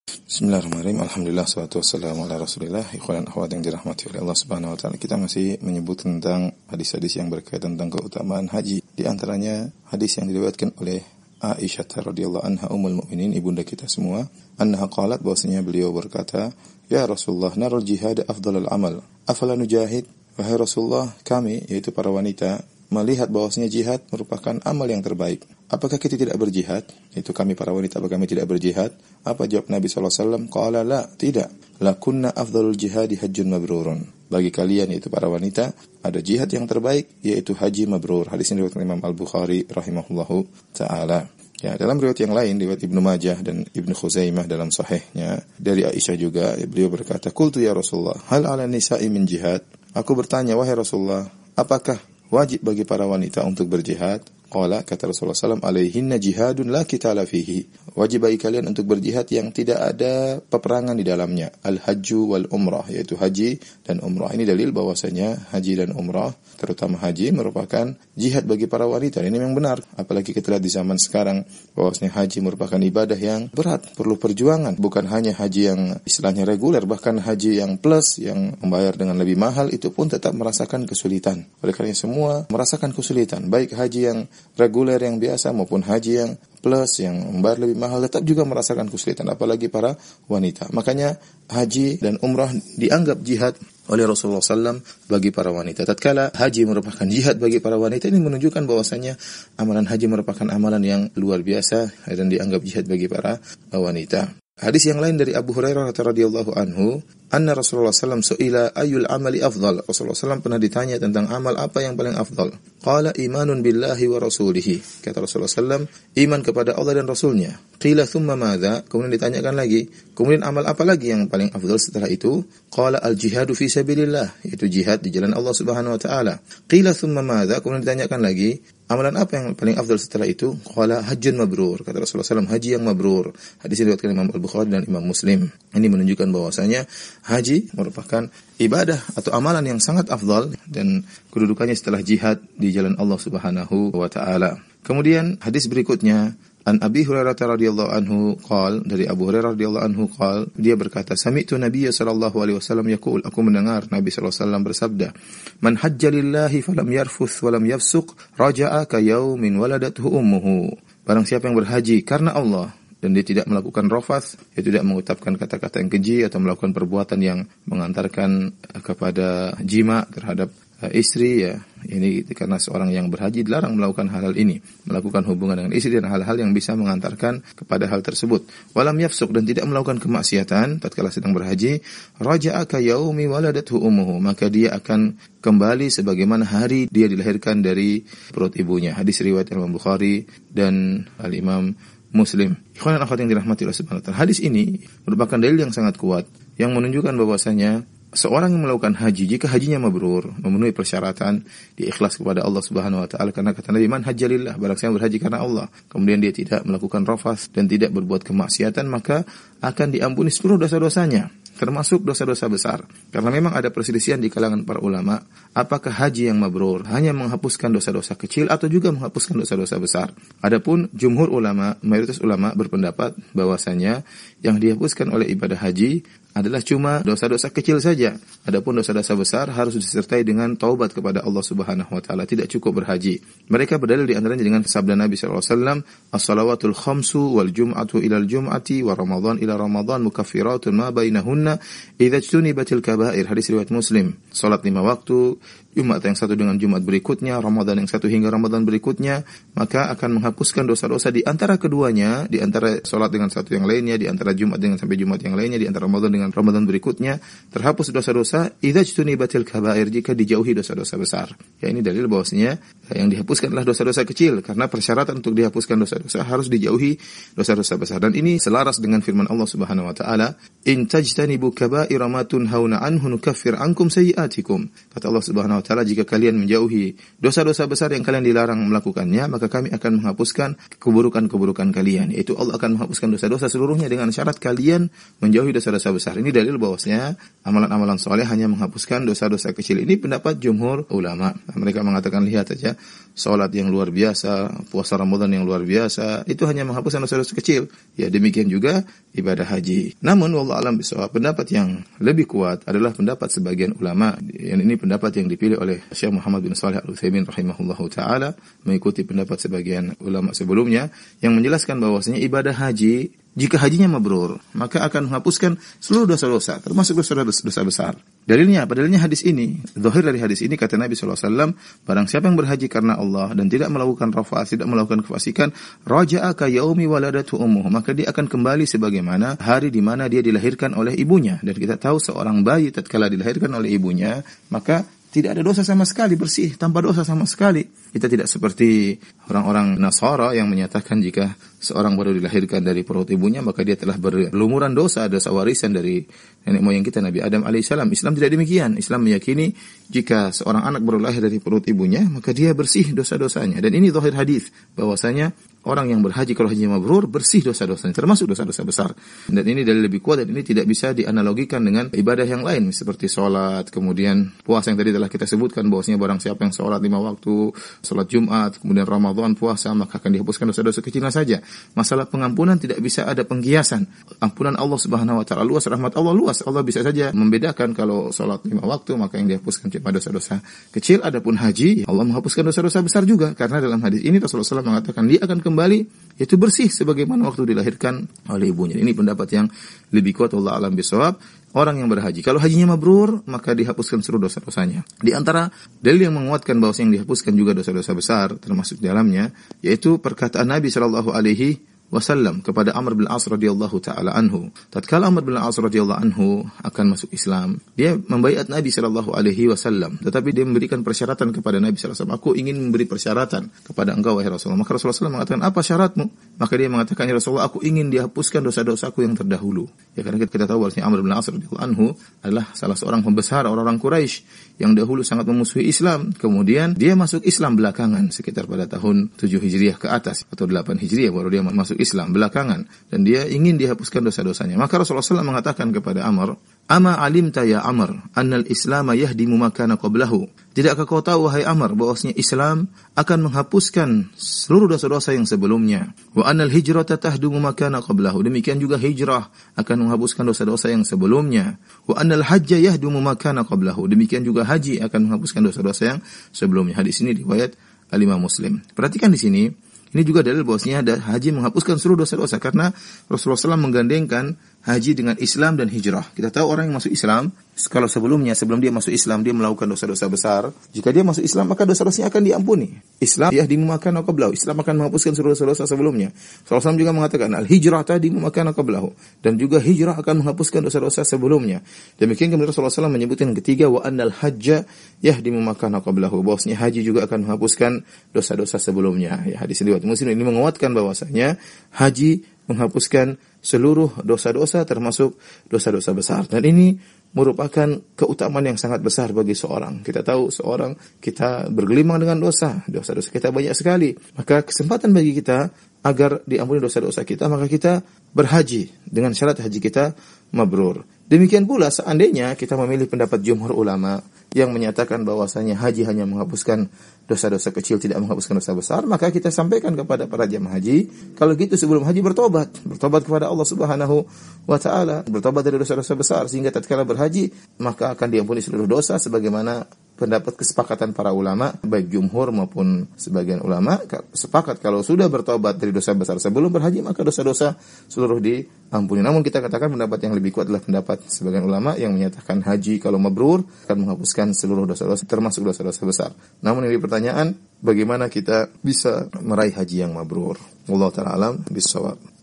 Bismillahirrahmanirrahim. Alhamdulillah, salatu wassalamu ala Rasulillah. Ikhwan akhwat yang dirahmati oleh Allah Subhanahu wa taala. Kita masih menyebut tentang hadis-hadis yang berkaitan tentang keutamaan haji. Di antaranya hadis yang diriwayatkan oleh Aisyah radhiyallahu anha ummul mukminin, ibunda kita semua, annaha qalat, bahwasanya beliau berkata, "Ya Rasulullah, naral jihad afdhalul amal. Afala nujahid?" Wahai Rasulullah, kami, yaitu para wanita, melihat bahwasanya jihad merupakan amal yang terbaik. Apakah kita tidak berjihad? Itu kami para wanita, apakah kami tidak berjihad? Apa jawab Nabi SAW? Qala la, tidak. Lakunna afdalul jihadi hajjun mabrurun. Bagi kalian, yaitu para wanita, ada jihad yang terbaik, yaitu haji mabrur. Hadis ini diriwayatkan Imam Al-Bukhari rahimahullahu ta'ala. Ya, dalam riwayat yang lain, riwayat Ibnu Majah dan Ibnu Khuzaimah dalam sahihnya, dari Aisyah juga, beliau berkata, "Qultu ya Rasulullah, hal ala nisa'i min jihad?" Aku bertanya, wahai Rasulullah, apakah wajib bagi para wanita untuk berjihad? Qala, kata Rasulullah SAW, alaihinna jihadun la qitala fihi. Wajib bagi kalian untuk berjihad yang tidak ada peperangan di dalamnya. Al-hajju wal umrah, yaitu haji dan umrah. Ini dalil bahwasanya haji dan umrah, terutama haji, merupakan jihad bagi para wanita. Ini memang benar. Apalagi kita lihat di zaman sekarang, bahwasanya haji merupakan ibadah yang berat, perlu perjuangan. Bukan hanya haji yang istilahnya reguler, bahkan haji yang plus, yang membayar dengan lebih mahal, itu pun tetap merasakan kesulitan. Oleh karena semua merasakan kesulitan. Baik haji yang reguler yang biasa maupun haji yang plus yang membayar lebih mahal tetap juga merasakan kesulitan, apalagi para wanita. Makanya haji dan umrah dianggap jihad oleh Rasulullah SAW bagi para wanita. Tatkala haji merupakan jihad bagi para wanita, ini menunjukkan bahwasanya amalan haji merupakan amalan yang luar biasa dan dianggap jihad bagi para wanita. Hadis yang lain dari Abu Hurairah radhiyallahu anhu, anna Rasulullah SAW su'ila ayyul amali afdal. Rasulullah SAW pernah ditanya tentang amal apa yang paling afdal. Qala imanun billahi wa rasulihi. Kata Rasulullah SAW, iman kepada Allah dan Rasulnya. Qila thumma madza. Kemudian ditanyakan lagi, kemudian amal apa lagi yang paling afdal setelah itu? Qala al-jihadu fi sabilillah, yaitu jihad di jalan Allah Subhanahu wa taala. Qila thumma madza. Kemudian ditanyakan lagi, amalan apa yang paling afdal setelah itu? Qala hajjun mabrur. Kata Rasulullah SAW, haji yang mabrur. Hadis ini diriwayatkan Imam Al-Bukhari dan Imam Muslim. Ini menunjukkan bahwasanya haji merupakan ibadah atau amalan yang sangat afdal dan kedudukannya setelah jihad di jalan Allah Subhanahu wa taala. Kemudian hadis berikutnya, an Abi Hurairah radhiyallahu anhu qala, dari Abu Hurairah radhiyallahu anhu qala, dia berkata, sami'tu Nabiy sallallahu alaihi wasallam yaqul, aku mendengar Nabi sallallahu alaihi wasallam bersabda, man hajja lillahi falam yarfuth walam yafsuq raja'a ka yaumin waladathu ummuhu. Barang siapa yang berhaji karena Allah dan dia tidak melakukan rafath, dia tidak mengucapkan kata-kata yang keji atau melakukan perbuatan yang mengantarkan kepada jima terhadap istri, ya, ini karena seorang yang berhaji dilarang melakukan hal-hal ini, melakukan hubungan dengan istri dan hal-hal yang bisa mengantarkan kepada hal tersebut. Walam yafsuq, dan tidak melakukan kemaksiatan tatkala sedang berhaji, raja'a ka yaumi waladathu ummuhu, maka dia akan kembali sebagaimana hari dia dilahirkan dari perut ibunya. Hadis riwayat Imam Bukhari dan Al-Imam Muslim. Ikhwan dan akhwat yang dirahmati Allah Subhanahu wa taala. Hadis ini merupakan dalil yang sangat kuat yang menunjukkan bahwasanya seorang yang melakukan haji, jika hajinya mabrur, memenuhi persyaratan, dia ikhlas kepada Allah Subhanahu wa taala, karena kata Nabi, man hajjalillah, barang siapa berhaji karena Allah, kemudian dia tidak melakukan rafath dan tidak berbuat kemaksiatan, maka akan diampuni seluruh dosa-dosanya, termasuk dosa-dosa besar. Karena memang ada perselisihan di kalangan para ulama, apakah haji yang mabrur hanya menghapuskan dosa-dosa kecil atau juga menghapuskan dosa-dosa besar. Adapun jumhur ulama, mayoritas ulama berpendapat bahwasanya yang dihapuskan oleh ibadah haji adalah cuma dosa-dosa kecil saja. Adapun dosa-dosa besar harus disertai dengan taubat kepada Allah Subhanahu wa taala, tidak cukup berhaji. Mereka berdalil di antaranya dengan sabda Nabi sallallahu alaihi wasallam, as-salawatul khamsu wal jum'atu ilal jum'ati wa ramadan ila ramadan mukaffiratun ma bainahunna idza ijtunibatil kaba'ir. Hadis riwayat Muslim. Salat 5 waktu, Jumat yang satu dengan Jumat berikutnya, Ramadan yang satu hingga Ramadan berikutnya, maka akan menghapuskan dosa-dosa di antara keduanya, di antara salat dengan satu yang lainnya, di antara Jumat dengan sampai Jumat yang lainnya, di antara Ramadan dengan Ramadan berikutnya, terhapus dosa-dosa idza ijtunibatil kaba'ir, jika dijauhi dosa-dosa besar. Ya, ini dalil bahwasanya yang dihapuskan adalah dosa-dosa kecil, karena persyaratan untuk dihapuskan dosa-dosa harus dijauhi dosa-dosa besar. Dan ini selaras dengan firman Allah Subhanahu wa taala, In tajtanibu kaba'ira ma tunhauna anhu nukaffir ankum sayyi'atikum. Kata Allah Subhanahu wa taala, jika kalian menjauhi dosa-dosa besar yang kalian dilarang melakukannya, maka kami akan menghapuskan keburukan-keburukan kalian. Yaitu Allah akan menghapuskan dosa-dosa seluruhnya dengan syarat kalian menjauhi dosa-dosa besar. Ini dalil bahwasanya amalan-amalan saleh hanya menghapuskan dosa-dosa kecil. Ini pendapat jumhur ulama. Mereka mengatakan, lihat saja salat yang luar biasa, puasa Ramadan yang luar biasa, itu hanya menghapuskan dosa-dosa kecil. Ya, demikian juga ibadah haji. Namun wallahu alam bisawab, pendapat yang lebih kuat adalah pendapat sebagian ulama. Ini pendapat yang dipilih oleh Syekh Muhammad bin Shalih Al-Utsaimin rahimahullahu taala, mengikuti pendapat sebagian ulama sebelumnya yang menjelaskan bahwasanya ibadah haji, jika hajinya mabrur, maka akan menghapuskan seluruh dosa-dosa, termasuk dosa besar. Dalilnya apa? Dalilnya hadis ini. Zahir dari hadis ini, kata Nabi SAW, barang siapa yang berhaji karena Allah dan tidak melakukan rafath, tidak melakukan kefasikan, raja'a ka yaumi waladatu ummuh, maka dia akan kembali sebagaimana hari di mana dia dilahirkan oleh ibunya. Dan kita tahu seorang bayi tatkala dilahirkan oleh ibunya, maka tidak ada dosa sama sekali, bersih, tanpa dosa sama sekali. Kita tidak seperti orang-orang Nasara yang menyatakan jika seorang baru dilahirkan dari perut ibunya, maka dia telah berlumuran dosa warisan dari nenek moyang kita Nabi Adam alaihissalam. Islam tidak demikian. Islam meyakini jika seorang anak baru lahir dari perut ibunya, maka dia bersih dosa-dosanya. Dan ini zahir hadis, bahwasanya orang yang berhaji kalau haji mabrur bersih dosa-dosanya, termasuk dosa-dosa besar. Dan ini dalil lebih kuat, dan ini tidak bisa dianalogikan dengan ibadah yang lain seperti sholat, kemudian puasa yang tadi telah kita sebutkan, bahwasanya barang siapa yang sholat 5 waktu, sholat Jumat, kemudian Ramadan puasa, maka akan dihapuskan dosa-dosa kecilnya saja. Masalah pengampunan tidak bisa ada pengkiasan. Ampunan Allah Subhanahu wa taala luas, rahmat Allah luas. Allah bisa saja membedakan kalau sholat 5 waktu maka yang dihapuskan cuma dosa-dosa kecil. Adapun haji, Allah menghapuskan dosa-dosa besar juga, karena dalam hadis ini Rasulullah SAW mengatakan dia akan kembali yaitu bersih sebagaimana waktu dilahirkan oleh ibunya. Ini pendapat yang lebih kuat, wallahu a'lam bishawab. Orang yang berhaji, kalau hajinya mabrur, maka dihapuskan seluruh dosa-dosanya. Di antara dalil yang menguatkan bahwa yang dihapuskan juga dosa-dosa besar, termasuk di dalamnya, yaitu perkataan Nabi SAW kepada Amr bin As radhiyallahu taala anhu. Tatkala Amr bin As radhiyallahu anhu akan masuk Islam, dia membaiat Nabi SAW, tetapi dia memberikan persyaratan kepada Nabi SAW. Aku ingin memberi persyaratan kepada engkau wahai Rasulullah. Maka Rasulullah SAW mengatakan, apa syaratmu? Maka dia mengatakan, ya Rasulullah, aku ingin dihapuskan dosa-dosaku yang terdahulu. Ya, karena kita tahu bahwa Amr bin As radhiyallahu anhu adalah salah seorang pembesar orang-orang Quraisy yang dahulu sangat memusuhi Islam. Kemudian dia masuk Islam belakangan, sekitar pada tahun 7 Hijriah ke atas atau 8 Hijriah baru dia masuk Islam belakangan, dan dia ingin dihapuskan dosa-dosanya. Maka Rasulullah SAW mengatakan kepada Amr, ama alimta ya Amr annal Islam yahdimu ma kana qablahu. Tidakkah kau tahu wahai Amr bahwasanya Islam akan menghapuskan seluruh dosa-dosa yang sebelumnya? Wa annal hijrata tahdumu ma kana qablahu. Demikian juga hijrah akan menghapuskan dosa-dosa yang sebelumnya. Wa annal hajja yahdumu ma kana qablahu. Demikian juga haji akan menghapuskan dosa-dosa yang sebelumnya. Hadis ini riwayat Al-Imam Muslim. Perhatikan di sini, ini juga dalil bahwasanya haji menghapuskan seluruh dosa-dosa, karena Rasulullah SAW menggandengkan haji dengan Islam dan hijrah. Kita tahu orang yang masuk Islam, kalau sebelum dia masuk Islam, dia melakukan dosa-dosa besar. Jika dia masuk Islam, maka dosa-dosanya akan diampuni. Islam yahdimu ma kana qablahu. Islam akan menghapuskan seluruh dosa-dosa sebelumnya. Rasulullah SAW juga mengatakan, al-hijrah tahdimu ma kana qablahu. Dan juga hijrah akan menghapuskan dosa-dosa sebelumnya. Demikian kemudian Rasulullah SAW menyebutkan yang ketiga, wa annal hajja yahdimu ma kana qablahu. Bahwasanya haji juga akan menghapuskan dosa-dosa sebelumnya. Ya, hadis riwayat Muslim ini menguatkan bahwasanya haji menghapuskan seluruh dosa-dosa termasuk dosa-dosa besar. Dan ini merupakan keutamaan yang sangat besar bagi seorang. Kita tahu kita bergelimang dengan dosa-dosa kita banyak sekali. Maka kesempatan bagi kita agar diampuni dosa-dosa kita, maka kita berhaji dengan syarat haji kita mabrur. Demikian pula seandainya kita memilih pendapat jumhur ulama yang menyatakan bahwasanya haji hanya menghapuskan dosa-dosa kecil, tidak menghapuskan dosa besar, maka kita sampaikan kepada para jemaah haji, kalau gitu sebelum haji bertobat kepada Allah Subhanahu wa taala, bertobat dari dosa-dosa besar, sehingga tatkala berhaji maka akan diampuni seluruh dosa, sebagaimana pendapat kesepakatan para ulama, baik jumhur maupun sebagian ulama sepakat kalau sudah bertobat dari dosa besar sebelum berhaji, maka dosa-dosa seluruh diampuni. Namun kita katakan pendapat yang lebih kuat adalah pendapat sebagian ulama yang menyatakan haji kalau mabrur akan menghapuskan seluruh dosa-dosa termasuk dosa-dosa besar. Namun ini pertanyaan, bagaimana kita bisa meraih haji yang mabrur? Wallahu ta'ala alam bis-shawab.